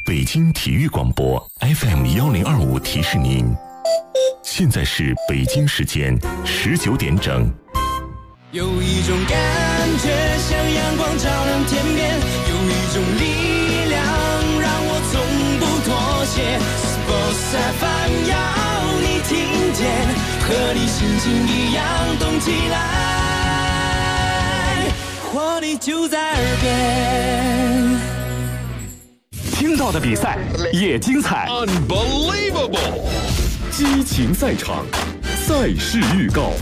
北京体育广播 FM1025提示您，现在是北京时间19点整。 有一种感觉像阳光照亮天边，有一种力量让我从不妥协。Sports FM 要你听见，和你心情一样动起来，活力就在耳边。 听到的比赛也精彩 ，Unbelievable！ 激情赛场，赛事预告。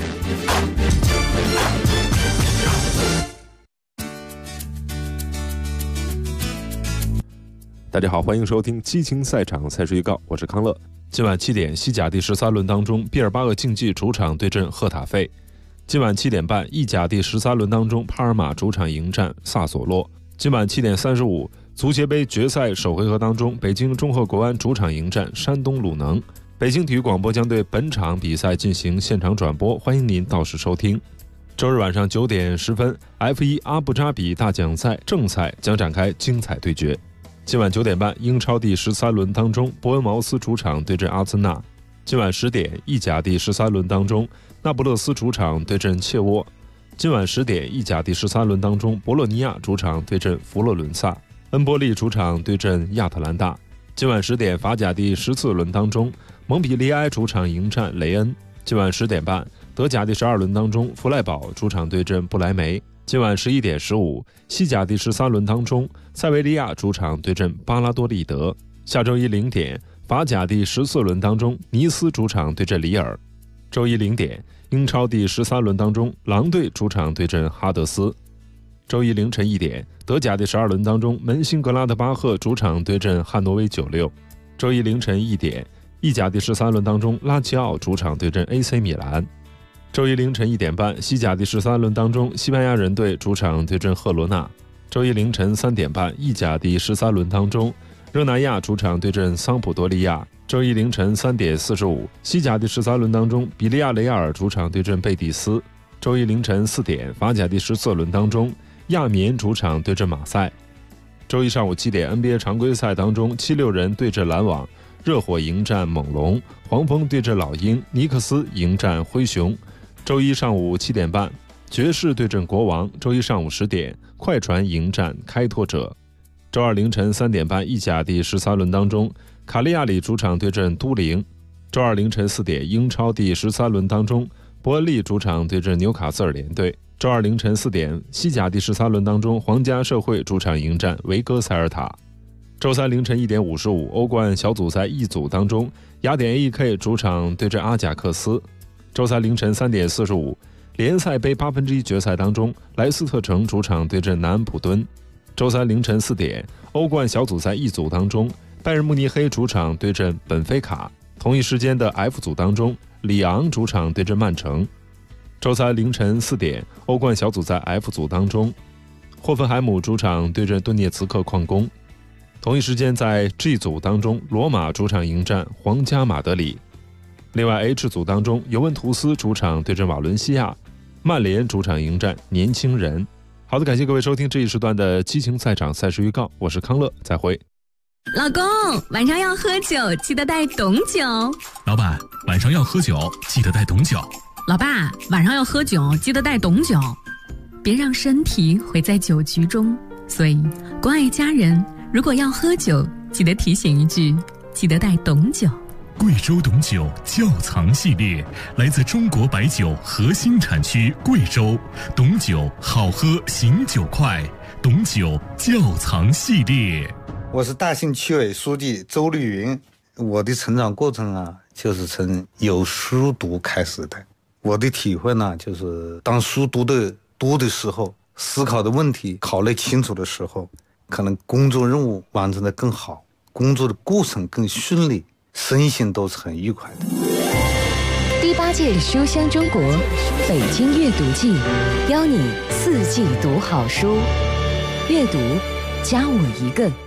大家好，欢迎收听激情赛场赛事预告，我是康乐。今晚7点，西甲第13轮当中，毕尔巴鄂竞技主场对阵赫塔费。今晚7点半，意甲第13轮当中，帕尔马主场迎战萨索洛。今晚7点35，足协杯决赛首回合当中，北京中赫国安主场迎战山东鲁能。北京体育广播将对本场比赛进行现场转播，欢迎您到时收听。周日晚上9点10分 ，F1 阿布扎比大奖赛正赛将展开精彩对决。今晚9点半，英超第13轮当中，伯恩茅斯主场对阵阿森纳。今晚10点，意甲第13轮当中，那不勒斯主场对阵切沃。今晚10点，意甲第13轮当中，博洛尼亚主场对阵佛罗伦萨，恩波利主场对阵亚特兰大。今晚10点，法甲第14轮当中，蒙彼利埃主场迎战雷恩。今晚10点半，德甲第12轮当中，弗赖堡主场对阵不莱梅。今晚11点15，西甲第13轮当中，塞维利亚主场对阵巴拉多利德。下周一0点，法甲第14轮当中，尼斯主场对阵里尔。周一0点，英超第13轮当中，狼队主场对阵哈德斯。周一凌晨1点，德甲第12轮当中，门兴格拉德巴赫主场对阵汉诺威96。周一凌晨1点，意甲第13轮当中，拉齐奥主场对阵 AC 米兰。周一凌晨1点半，西甲第13轮当中，西班牙人队主场对阵赫罗纳。周一凌晨3点半，意甲第13轮当中，热那亚主场对阵桑普多利亚。周一凌晨3点45，西甲第13轮当中，比利亚雷亚尔主场对阵贝蒂斯。周一凌晨4点，法甲第14轮当中，亚眠主场对阵马赛。周一上午7点， NBA 常规赛当中，76人对阵篮网，热火迎战猛龙，黄蜂对阵老鹰，尼克斯迎战灰熊。周一上午7点半，爵士对阵国王。周一上午10点，快船迎战开拓者。周二凌晨3点半，意甲第13轮当中，卡利亚里主场对阵都灵。周二凌晨4点，英超第13轮当中，伯恩利主场对阵纽卡斯尔联队。周二凌晨4点，西甲第13轮当中，皇家社会主场迎战维戈塞尔塔。周三凌晨1点55，欧冠小组赛一组当中，雅典 AEK 主场对阵阿贾克斯。周三凌晨3点45，联赛杯1/8决赛当中，莱斯特城主场对阵南安普敦。周三凌晨4点，欧冠小组赛一组当中，拜仁慕尼黑主场对阵本菲卡。同一时间的 F 组当中，里昂主场对阵曼城。周三凌晨4点，欧冠小组赛 F 组当中，霍芬海姆主场对阵顿涅茨克矿工。同一时间在 G 组当中，罗马主场迎战皇家马德里。另外 H 组当中，尤文图斯主场对阵瓦伦西亚，曼联主场迎战年轻人。好的，感谢各位收听这一时段的激情赛场赛事预告，我是康乐，再会。 老公，晚上要喝酒，记得带董酒。 老板，晚上要喝酒，记得带董酒。 老爸，晚上要喝酒，记得带董酒。别让身体毁在酒局中，所以关爱家人，如果要喝酒，记得提醒一句，记得带董酒。 贵州董酒窖藏系列，来自中国白酒核心产区贵州，董酒好喝醒酒快，董酒窖藏系列。 我是大兴区委书记周丽云。我的成长过程啊，就是从有书读开始的。我的体会呢，就是当书读的多的时候，思考的问题考虑清楚的时候，可能工作任务完成的更好，工作的过程更顺利，身心都是很愉快的。 第8届书香中国北京阅读季，邀你4季读好书，阅读加我一个。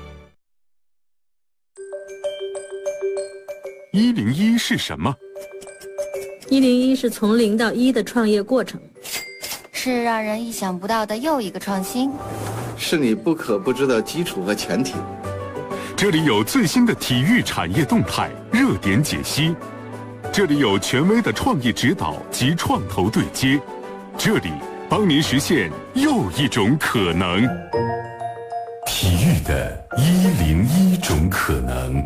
101是什么 ？101是从0到1的创业过程， 是让人意想不到的又一个创新， 是你不可不知的基础和前提。 这里有最新的体育产业动态热点解析，这里有权威的创意指导及创投对接，这里帮您实现又一种可能。 体育的101种可能。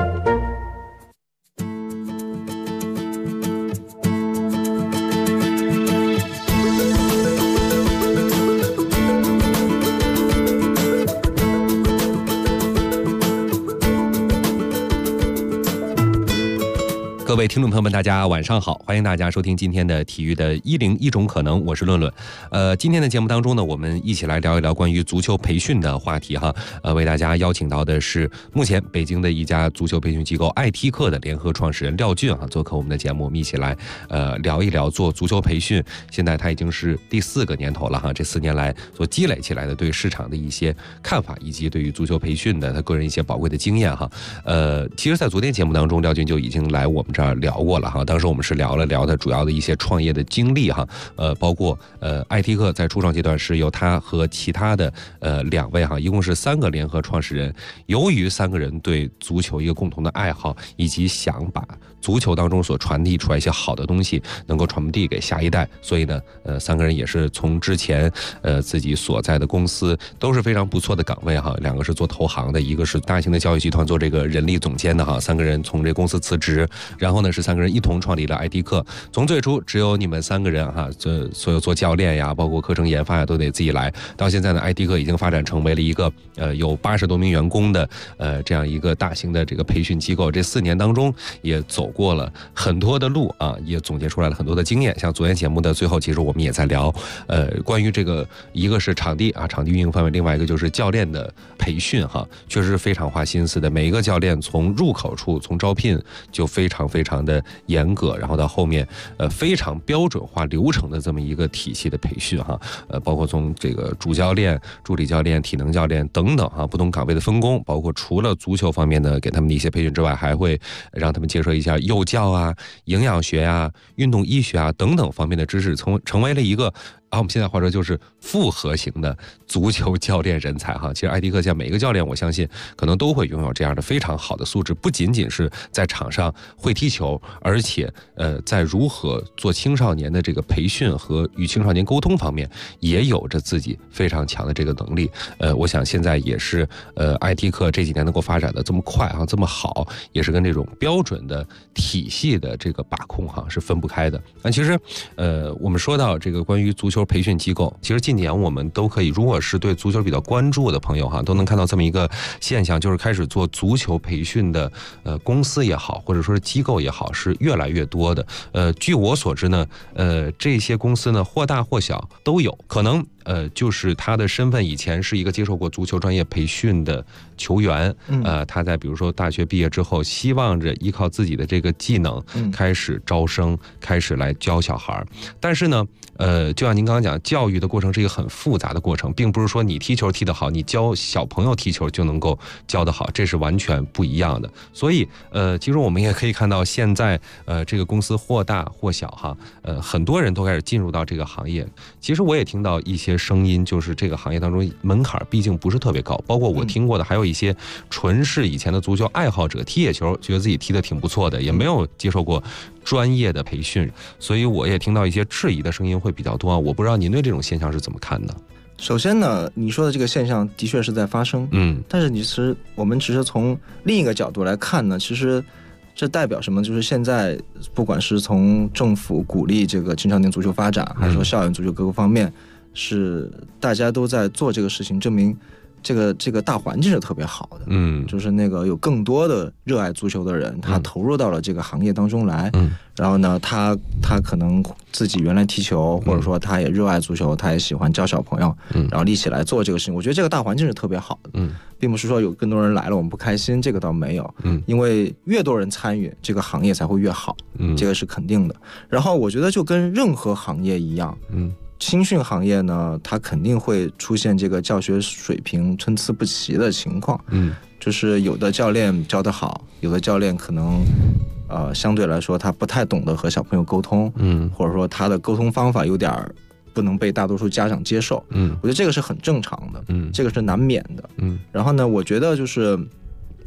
各位听众朋友们，大家晚上好，欢迎大家收听今天的体育的101种可能，我是论论。今天的节目当中呢，我们一起来聊一聊关于足球培训的话题哈。为大家邀请到的是目前北京的一家足球培训机构爱踢课的联合创始人廖俊哈，做客我们的节目，我们一起来聊一聊做足球培训。现在他已经是第4个年头了哈，这4年来所积累起来的对市场的一些看法，以及对于足球培训的他个人一些宝贵的经验哈。其实，在昨天节目当中，廖俊就已经来我们这儿聊过了哈，当时我们是聊了聊他主要的一些创业的经历哈，包括爱踢课在初创阶段是由他和其他的2位哈，一共是3个联合创始人。由于3个人对足球一个共同的爱好，以及想把足球当中所传递出来一些好的东西能够传递给下一代，所以呢3个人也是从之前自己所在的公司都是非常不错的岗位哈，2个是做投行的，一个是大型的教育集团做这个人力总监的哈，3个人从这公司辞职，然后呢是3个人一同创立了爱踢课。从最初只有你们3个人哈，这所有做教练呀，包括课程研发呀，都得自己来。到现在呢，爱踢课已经发展成为了一个有80多名员工的这样一个大型的这个培训机构。这4年当中也走过了很多的路啊，也总结出来了很多的经验。像昨天节目的最后，其实我们也在聊关于这个，一个是场地啊，场地运营方面，另外一个就是教练的培训哈，确实是非常花心思的。每一个教练从入口处，从招聘就非常的严格，然后到后面非常标准化流程的这么一个体系的培训哈，包括从这个主教练、助理教练、体能教练等等哈，不同岗位的分工，包括除了足球方面的给他们的一些培训之外，还会让他们接受一下幼教啊、营养学啊、运动医学啊等等方面的知识，成为了一个我们现在话说就是复合型的足球教练人才哈。其实爱踢课下每一个教练，我相信可能都会拥有这样的非常好的素质，不仅仅是在场上会踢球，而且在如何做青少年的这个培训和与青少年沟通方面，也有着自己非常强的这个能力。我想现在也是爱踢课这几年能够发展的这么快哈，这么好，也是跟这种标准的体系的这个把控哈是分不开的。那其实我们说到这个关于足球培训机构，其实近年我们都可以，如果是对足球比较关注的朋友哈，都能看到这么一个现象，就是开始做足球培训的公司也好，或者说是机构也好，是越来越多的。据我所知呢，这些公司呢或大或小都有，可能就是他的身份以前是一个接受过足球专业培训的球员，他在比如说大学毕业之后，希望着依靠自己的这个技能开始招生，开始来教小孩。但是呢就像您刚刚讲，教育的过程是一个很复杂的过程，并不是说你踢球踢得好，你教小朋友踢球就能够教得好，这是完全不一样的。所以其实我们也可以看到，现在这个公司或大或小哈，很多人都开始进入到这个行业。其实我也听到一些声音，就是这个行业当中门槛毕竟不是特别高，包括我听过的还有一些纯是以前的足球爱好者，踢野球觉得自己踢得挺不错的，也没有接受过专业的培训，所以我也听到一些质疑的声音会比较多啊。我不知道您对这种现象是怎么看的？ 首先呢，你说的这个现象的确是在发生，但是我们只是从另一个角度来看呢，其实这代表什么？就是现在不管是从政府鼓励这个青少年足球发展，还是说校园足球各个方面，是大家都在做这个事情，证明这个大环境是特别好的，就是那个有更多的热爱足球的人，他投入到了这个行业当中来，然后呢，他可能自己原来踢球，或者说他也热爱足球，他也喜欢教小朋友，然后一起来做这个事情。我觉得这个大环境是特别好的，并不是说有更多人来了我们不开心，这个倒没有，因为越多人参与，这个行业才会越好，这个是肯定的。然后我觉得就跟任何行业一样，青训行业呢，它肯定会出现这个教学水平参差不齐的情况，就是有的教练教得好，有的教练可能相对来说他不太懂得和小朋友沟通，或者说他的沟通方法有点不能被大多数家长接受，我觉得这个是很正常的，这个是难免的，然后呢，我觉得就是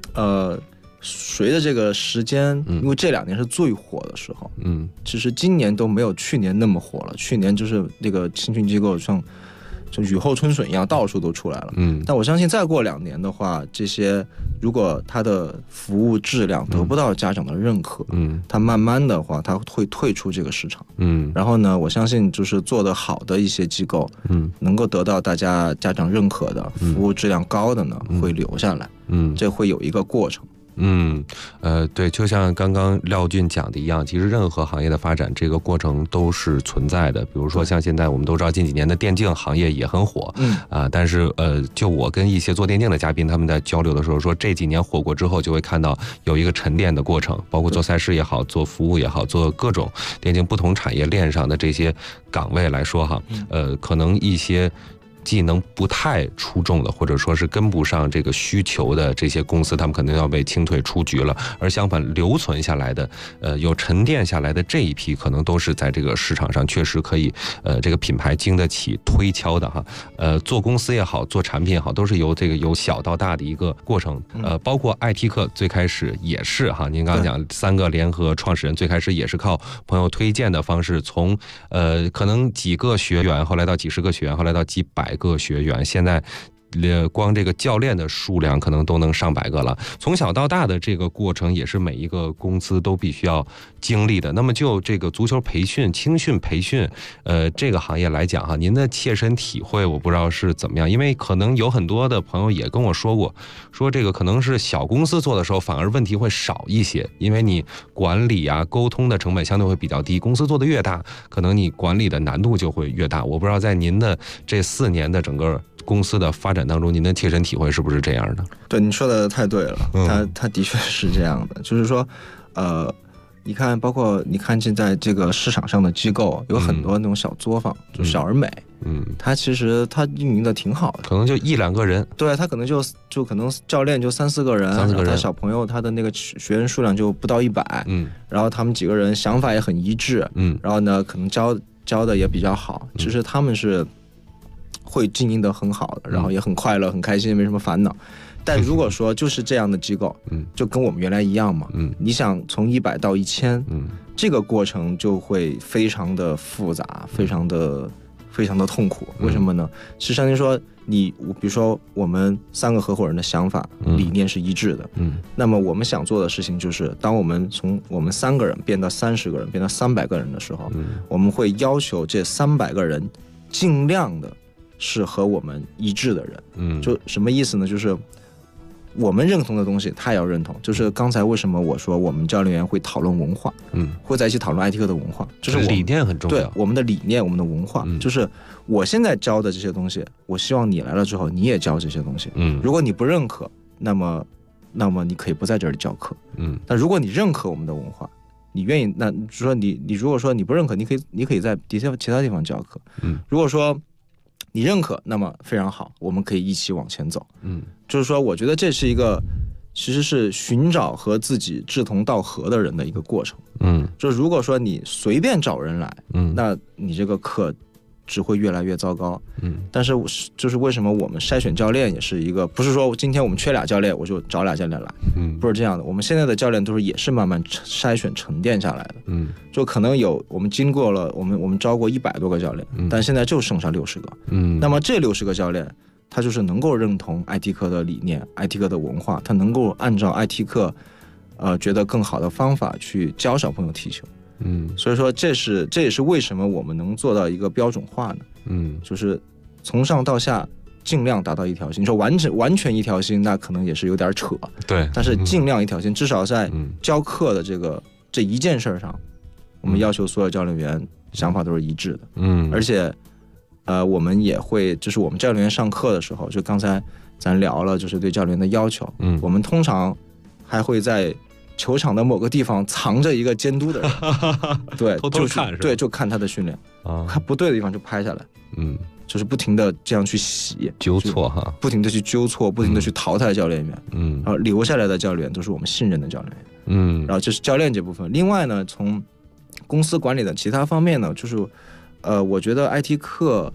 随着这个时间，因为这2年是最火的时候，其实今年都没有去年那么火了。去年就是那个青训机构像就雨后春笋一样，到处都出来了。但我相信再过2年的话，这些如果它的服务质量得不到家长的认可，它慢慢的话，它会退出这个市场。然后呢，我相信就是做得好的一些机构，能够得到家长认可的，服务质量高的呢，会留下来。这会有一个过程。 对，就像刚刚廖俊讲的一样，其实任何行业的发展，这个过程都是存在的。比如说像现在我们都知道，近几年的电竞行业也很火，但是就我跟一些做电竞的嘉宾他们在交流的时候说，这几年火过之后，就会看到有一个沉淀的过程，包括做赛事也好，做服务也好，做各种电竞不同产业链上的这些岗位来说哈，可能一些技能不太出众的，或者说是跟不上这个需求的这些公司，他们可能要被清退出局了。而相反，留存下来的，有沉淀下来的这一批，可能都是在这个市场上确实可以，这个品牌经得起推敲的哈。做公司也好，做产品也好，都是由小到大的一个过程。包括爱踢客最开始也是哈，您刚刚讲3个联合创始人最开始也是靠朋友推荐的方式，从可能几个学员，后来到几十个学员，后来到几百个学员，现在光这个教练的数量可能都能上百个了。从小到大的这个过程也是每一个公司都必须要经历的。那么就这个足球培训、青训培训这个行业来讲哈，您的切身体会我不知道是怎么样，因为可能有很多的朋友也跟我说过，说这个可能是小公司做的时候反而问题会少一些，因为你管理啊沟通的成本相对会比较低，公司做的越大，可能你管理的难度就会越大。我不知道在您的这4年的整个公司的发展当中，您的切身体会是不是这样的？ 对，你说的太对了，它的确是这样的，就是说，你看，包括你看现在这个市场上的机构有很多那种小作坊，就小而美，它其实它运营的挺好的， 可能就1、2个人， 对，它可能就可能教练就3、4个人，然后他小朋友他的那个学员数量就不到100，然后他们几个人想法也很一致，然后呢，可能教的也比较好，其实他们是会经营得很好的，然后也很快乐、很开心，没什么烦恼。但如果说就是这样的机构，就跟我们原来一样嘛，你想从100到1000，这个过程就会非常的复杂，非常的痛苦。为什么呢？其实相当于说比如说我们3个合伙人的想法、理念是一致的，那么我们想做的事情就是，当我们从我们3个人变到30个人，变到300个人的时候，我们会要求这300个人尽量的是和我们一致的人。就什么意思呢？就是我们认同的东西他也要认同，就是刚才为什么我说我们教练员会讨论文化，会在一起讨论爱踢客的文化，就是理念很重要， 对，我们的理念，我们的文化，就是我现在教的这些东西，我希望你来了之后你也教这些东西，如果你不认可，那么你可以不在这里教课，但如果你认可我们的文化，你愿意，那说你如果说你不认可，你可以在其他地方教课，如果说你认可，那么非常好，我们可以一起往前走。就是说，我觉得这是一个其实是寻找和自己志同道合的人的一个过程。就是如果说你随便找人来，那你这个课只会越来越糟糕。但是就是为什么我们筛选教练也是一个，不是说今天我们缺俩教练我就找俩教练来，不是这样的。我们现在的教练都是也是慢慢筛选沉淀下来的。就可能我们经过了我们招过100多个教练，但现在就剩下60个。那么这60个教练，他就是能够认同爱踢客的理念、爱踢客的文化，他能够按照爱踢客觉得更好的方法去教小朋友踢球。所以说这也是为什么我们能做到一个标准化呢？就是从上到下尽量达到一条心。你说完全一条心，那可能也是有点扯。 对， 但是尽量一条心，至少在教课的这一件事上，我们要求所有教练员想法都是一致的。而且我们也会，就是我们教练员上课的时候，就刚才咱聊了，就是对教练的要求。我们通常还会在球场的某个地方藏着一个监督的人，对， 偷偷看是吧？ 对，就看他的训练，看不对的地方就拍下来，就是不停的这样去洗纠错哈， 不停的去纠错，不停的去淘汰教练员，然后留下来的教练都是我们信任的教练员，然后这是教练这部分。另外呢，从公司管理的其他方面呢，就是我觉得爱踢客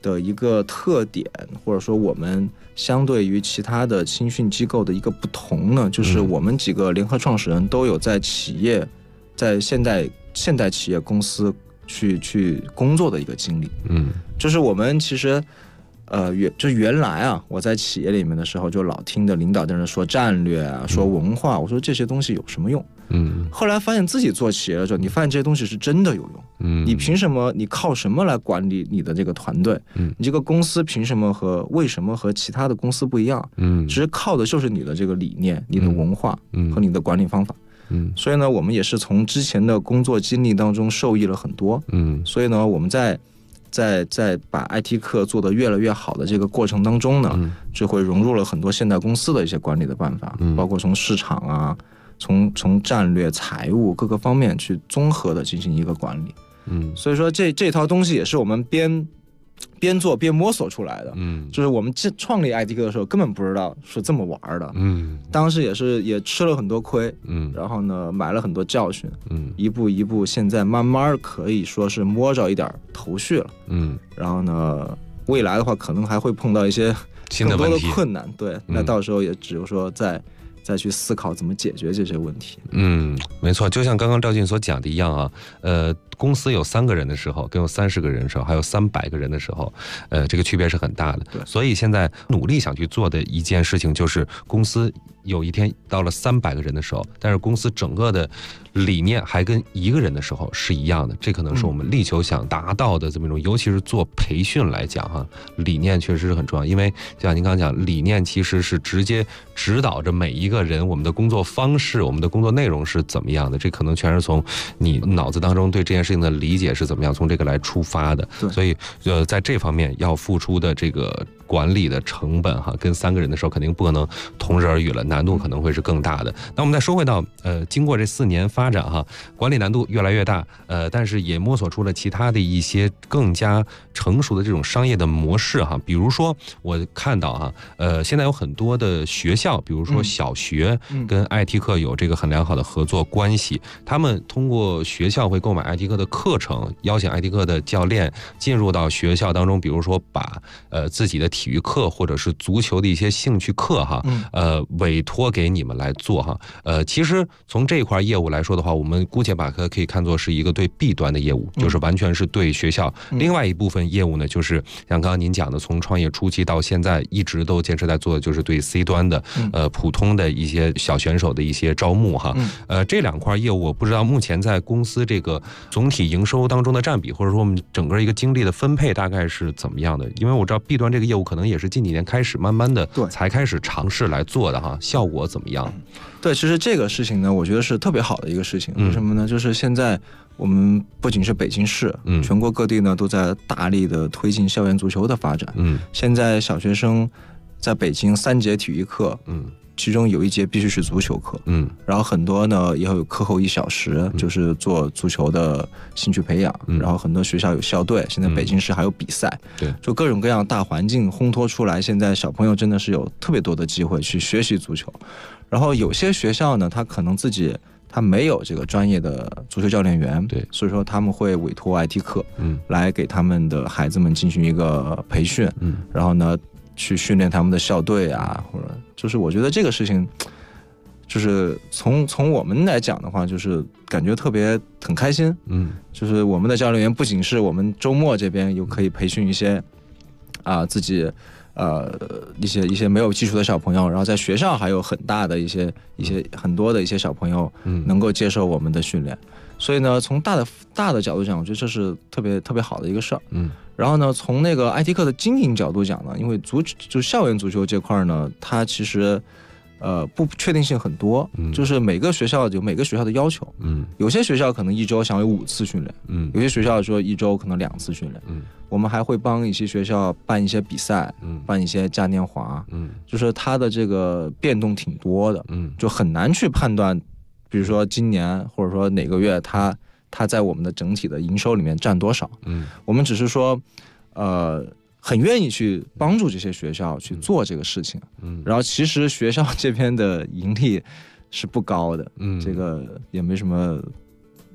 的一个特点，或者说我们相对于其他的青训机构的一个不同呢，就是我们几个联合创始人都有在企业，在现代企业公司去工作的一个经历。就是我们其实原来啊，我在企业里面的时候，就老听的领导在那说战略啊，说文化，我说这些东西有什么用？后来发现自己做企业的时候，你发现这些东西是真的有用。你凭什么？你靠什么来管理你的这个团队？你这个公司凭什么为什么和其他的公司不一样？其实靠的就是你的这个理念、你的文化和你的管理方法。所以呢，我们也是从之前的工作经历当中受益了很多。所以呢，我们在把 IT 课做得越来越好的这个过程当中呢，就会融入了很多现代公司的一些管理的办法，包括从市场啊，从战略、财务各个方面去综合的进行一个管理。所以说这套东西也是我们边做边摸索出来的。就是我们创立 IT 课的时候根本不知道是这么玩的。当时也吃了很多亏。然后呢买了很多教训。一步一步现在慢慢可以说是摸着一点头绪了。然后呢未来的话可能还会碰到一些更多的困难。对，那到时候也只有说再去思考怎么解决这些问题。 没错，就像刚刚赵俊所讲的一样啊，公司有3个人的时候，跟有30个人的时候，还有300个人的时候，这个区别是很大的。所以现在努力想去做的一件事情，就是公司有一天到了300个人的时候，但是公司整个的理念还跟1个人的时候是一样的。这可能是我们力求想达到的这么一种，尤其是做培训来讲哈，理念确实是很重要。因为就像您刚刚讲，理念其实是直接指导着每一个人我们的工作方式、我们的工作内容是怎么样的。这可能全是从你脑子当中对这件事情的理解是怎么样，从这个来出发的。所以在这方面要付出的这个管理的成本哈，跟3个人的时候肯定不可能同日而语了，难度可能会是更大的。那我们再说回到经过这4年发展哈，管理难度越来越大，但是也摸索出了其他的一些更加成熟的这种商业的模式哈。比如说我看到哈，现在有很多的学校，比如说小学跟 IT 课有这个很良好的合作关系，他们通过学校会购买 IT 课的课程，邀请 IT 课的教练进入到学校当中，比如说把自己的体育课或者是足球的一些兴趣课哈，委托给你们来做哈。其实从这一块业务来说的话，我们姑且把它可以看作是一个对 B 端的业务，就是完全是对学校。另外一部分业务呢，就是像刚刚您讲的，从创业初期到现在一直都坚持在做的，就是对 C 端的普通的一些小选手的一些招募哈。这2块业务我不知道目前在公司这个总体营收当中的占比，或者说我们整个一个精力的分配大概是怎么样的？因为我知道 B 端这个业务可能也是近几年开始慢慢的才开始尝试来做的哈，效果怎么样？ 对，其实这个事情呢，我觉得是特别好的一个事情。为什么呢？就是现在我们不仅是北京市，全国各地呢都在大力的推进校园足球的发展。现在小学生在北京3节体育课，其中有1节必须是足球课，然后很多呢也有课后1小时，就是做足球的兴趣培养，然后很多学校有校队，现在北京市还有比赛，就各种各样大环境烘托出来，现在小朋友真的是有特别多的机会去学习足球。然后有些学校呢，他可能他没有这个专业的足球教练员，所以说他们会委托 IT 课，来给他们的孩子们进行一个培训，然后呢去训练他们的校队啊，或者就是我觉得这个事情，就是从我们来讲的话，就是感觉很开心。就是我们的教练员不仅是我们周末这边有可以培训一些自己一些没有基础的小朋友，然后在学校还有很大的很多的一些小朋友能够接受我们的训练。所以呢，从大的角度讲，我觉得这是特别好的一个事儿。然后呢，从那个 IT 课的经营角度讲呢，因为就校园足球这块呢，它其实不确定性很多，就是每个学校有每个学校的要求。有些学校可能1周想有5次训练，有些学校说1周可能2次训练。我们还会帮一些学校办一些比赛，办一些嘉年华，就是它的这个变动挺多的，就很难去判断，比如说今年或者说哪个月它在我们的整体的营收里面占多少。我们只是说很愿意去帮助这些学校去做这个事情。然后其实学校这边的盈利是不高的，这个也没什么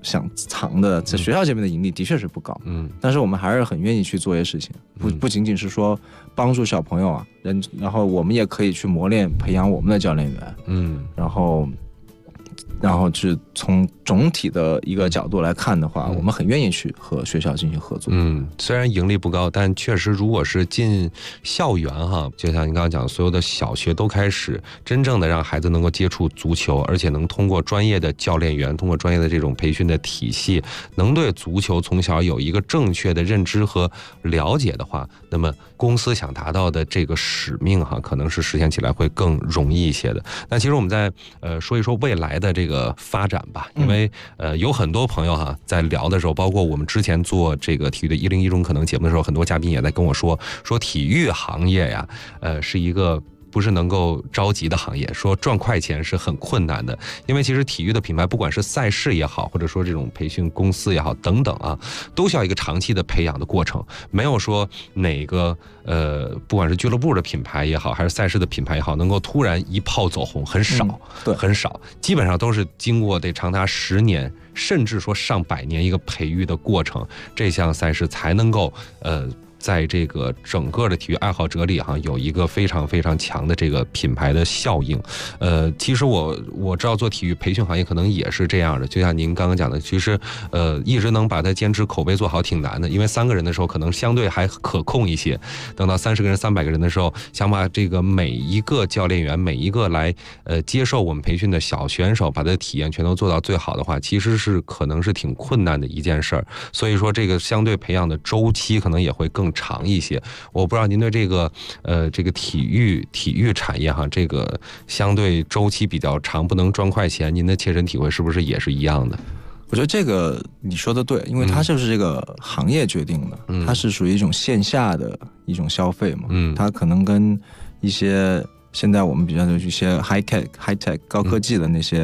想藏的，在学校这边的盈利的确是不高，但是我们还是很愿意去做一些事情，不仅仅是说帮助小朋友啊，然后我们也可以去磨练培养我们的教练员，然后是从总体的一个角度来看的话，我们很愿意去和学校进行合作。 虽然盈利不高，但确实如果是进校园哈，就像您刚刚讲，所有的小学都开始真正的让孩子能够接触足球，而且能通过专业的教练员，通过专业的这种培训的体系，能对足球从小有一个正确的认知和了解的话，那么公司想达到的这个使命哈，可能是实现起来会更容易一些的。那其实我们在说一说未来的这个发展吧，因为有很多朋友哈在聊的时候，包括我们之前做这个体育的101种可能节目的时候，很多嘉宾也在跟我说体育行业呀，是一个不是能够着急的行业，说赚快钱是很困难的，因为其实体育的品牌，不管是赛事也好，或者说这种培训公司也好等等啊，都需要一个长期的培养的过程，没有说哪个不管是俱乐部的品牌也好，还是赛事的品牌也好，能够突然一炮走红，很少，很少，基本上都是经过得长达10年，甚至说上100年一个培育的过程，这项赛事才能够在这个整个的体育爱好者里哈，有一个非常非常强的这个品牌的效应。其实我知道做体育培训行业可能也是这样的，就像您刚刚讲的，其实一直能把它坚持口碑做好挺难的，因为3个人的时候可能相对还可控一些，等到30个人、300个人的时候，想把这个每一个教练员、每一个来接受我们培训的小选手，把他的体验全都做到最好的话，其实是可能是挺困难的一件事儿。所以说这个相对培养的周期可能也会更长一些。我不知道您对这个体育产业哈，这个相对周期比较长，不能赚快钱，您的切身体会是不是也是一样的？ 我觉得这个你说的对，因为它就是这个行业决定的，它是属于一种线下的一种消费嘛，它可能跟一些现在我们比较的一些 high tech 高科技的那些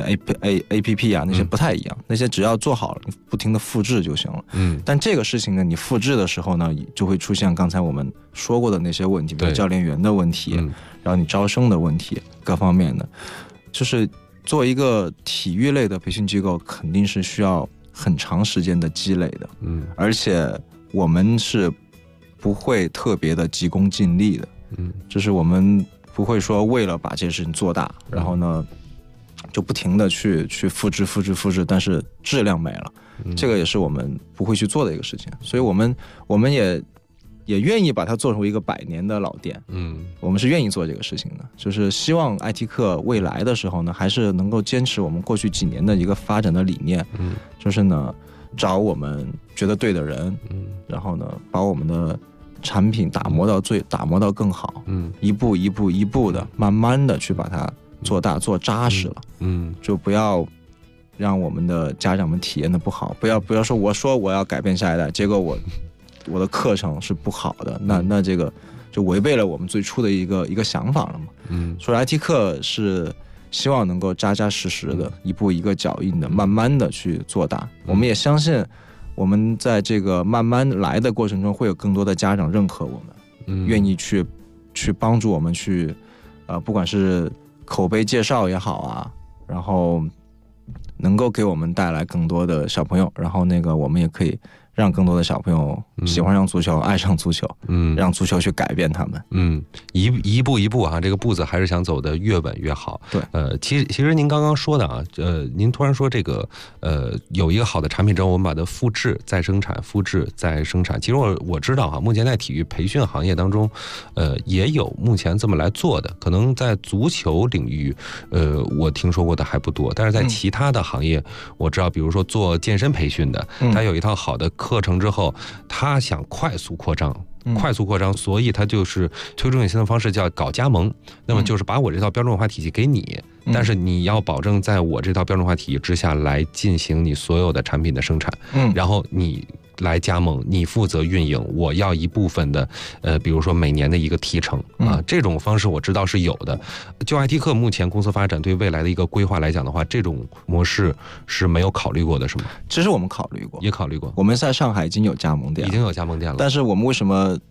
APP 啊，那些不太一样，那些只要做好了，你不停的复制就行了。但这个事情呢，你复制的时候呢，就会出现刚才我们说过的那些问题，比如教练员的问题，然后你招生的问题，各方面的，就是做一个体育类的培训机构，肯定是需要很长时间的积累的。而且我们是不会特别的急功近利的。就是我们不会说为了把这件事情做大，然后呢就不停的去复制，但是质量没了，这个也是我们不会去做的一个事情。所以我们也愿意把它做成一个100年的老店。我们是愿意做这个事情的，就是希望艾提克未来的时候呢，还是能够坚持我们过去几年的一个发展的理念，就是呢找我们觉得对的人，然后呢把我们的产品打磨到更好，一步的慢慢的去把它做大做扎实了，就不要让我们的家长们体验的不好，不要说我要改变下一代，结果我的课程是不好的，那这个就违背了我们最初的一个想法了嘛。所以 IT 课是希望能够扎扎实实的，一步一个脚印的，慢慢的去做大。我们也相信，我们在这个慢慢来的过程中，会有更多的家长认可我们，愿意去帮助我们去，不管是口碑介绍也好啊，然后能够给我们带来更多的小朋友，然后我们也可以让更多的小朋友喜欢上足球，爱上足球，让足球去改变他们。一步一步啊，这个步子还是想走得越稳越好。对，其实您刚刚说的啊，您突然说这个有一个好的产品之后，我们把它复制再生产，复制再生产。其实我知道哈，目前在体育培训行业当中，也有目前这么来做的。可能在足球领域，我听说过的还不多，但是在其他的行业，我知道，比如说做健身培训的，他有一套好的课程之后，他想快速扩张，所以他就是推出一种新的方式，叫搞加盟。那么就是把我这套标准化体系给你，但是你要保证在我这套标准化体系之下来进行你所有的产品的生产，然后你来加盟，你负责运营，我要一部分的比如说每年的一个提成啊，这种方式我知道是有的。就艾迪克目前公司发展对未来的一个规划来讲的话，这种模式是没有考虑过的，是吗？其实我们考虑过，也考虑过。我们在上海已经有加盟店了，但是我们为什么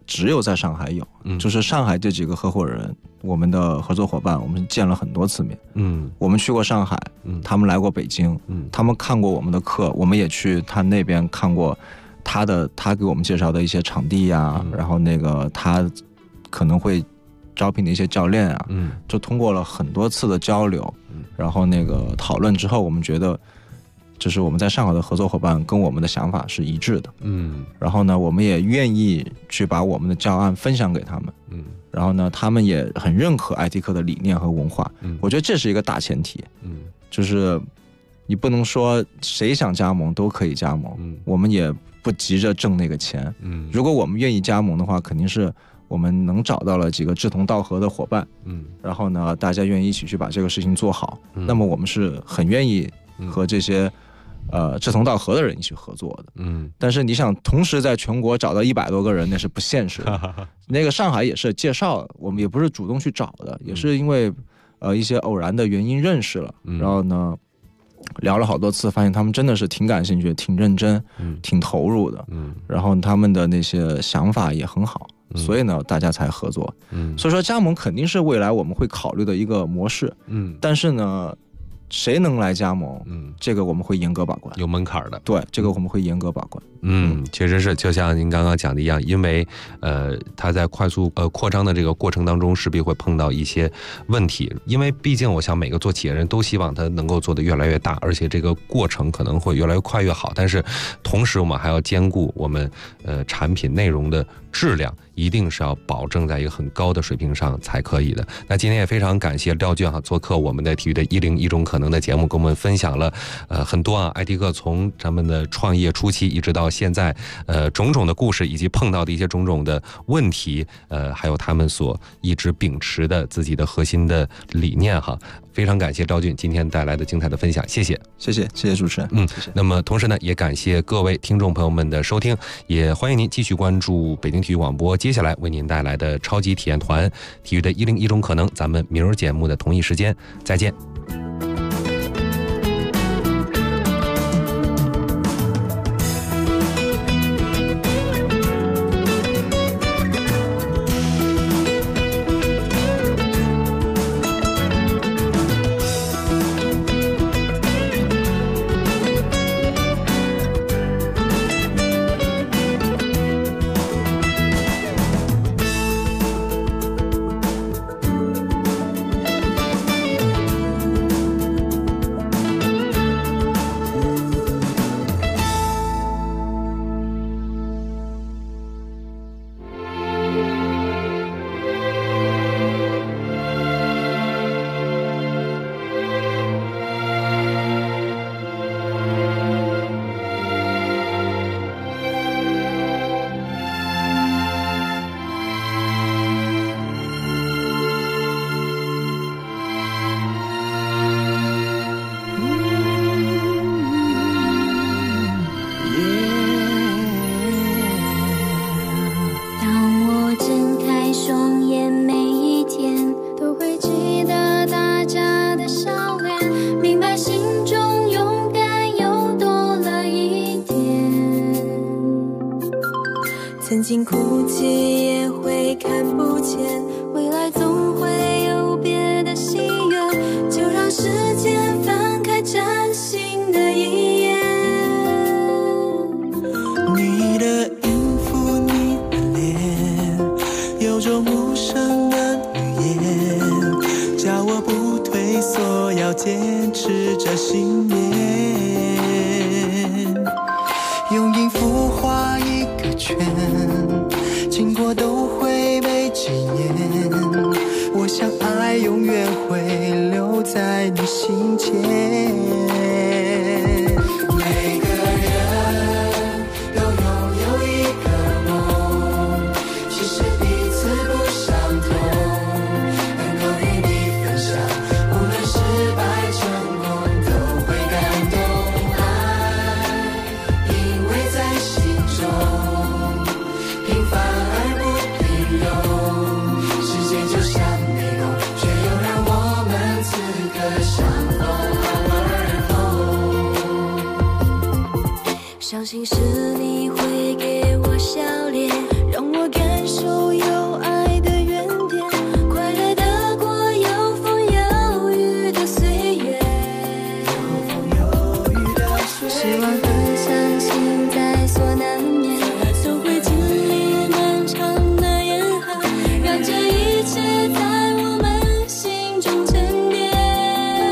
只有在上海有，就是上海这几个合伙人，我们的合作伙伴，我们见了很多次面。我们去过上海，他们来过北京，他们看过我们的课，我们也去他那边看过他给我们介绍的一些场地呀，然后那个他可能会招聘的一些教练啊，就通过了很多次的交流，然后那个讨论之后，我们觉得就是我们在上海的合作伙伴跟我们的想法是一致的，然后呢，我们也愿意去把我们的教案分享给他们，然后呢，他们也很认可 IT 课的理念和文化，我觉得这是一个大前提，就是你不能说谁想加盟都可以加盟，我们也不急着挣那个钱，如果我们愿意加盟的话，肯定是我们能找到了几个志同道合的伙伴，然后呢，大家愿意一起去把这个事情做好，那么我们是很愿意和这些志同道合的人一起合作的，但是你想同时在全国找到100多个人，那是不现实的。那个上海也是介绍，我们也不是主动去找的，也是因为一些偶然的原因认识了，然后呢聊了好多次，发现他们真的是挺感兴趣、挺认真、挺投入的，然后他们的那些想法也很好，所以呢大家才合作。所以说加盟肯定是未来我们会考虑的一个模式，但是呢谁能来加盟，这个我们会严格把关， 有门槛的。 对，这个我们会严格把关。 确实是，就像您刚刚讲的一样，因为它在快速扩张的这个过程当中，势必会碰到一些问题。因为毕竟我想每个做企业人都希望它能够做得越来越大，而且这个过程可能会越来越快越好。但是同时我们还要兼顾我们产品内容的质量，一定是要保证在一个很高的水平上才可以的。那今天也非常感谢廖俊做客我们的体育的101种可能的节目，跟我们分享了很多IT 课从咱们的创业初期一直到现在种种的故事，以及碰到的一些种种的问题，还有他们所一直秉持的自己的核心的理念哈。非常感谢赵俊今天带来的精彩的分享，谢谢主持人。 谢谢。那么同时呢，也感谢各位听众朋友们的收听，也欢迎您继续关注北京体育广播接下来为您带来的超级体验团体育的101种可能。咱们明儿节目的同一时间再见。 曾经哭泣也会看不见，未来总会有别的心愿，就让时间翻开崭新的一页。 你的音符，你的脸，有种无声的语言，叫我不退缩，要坚持着信念。用音符画一个圈，经过都会被纪念。我想爱永远会留在你心间。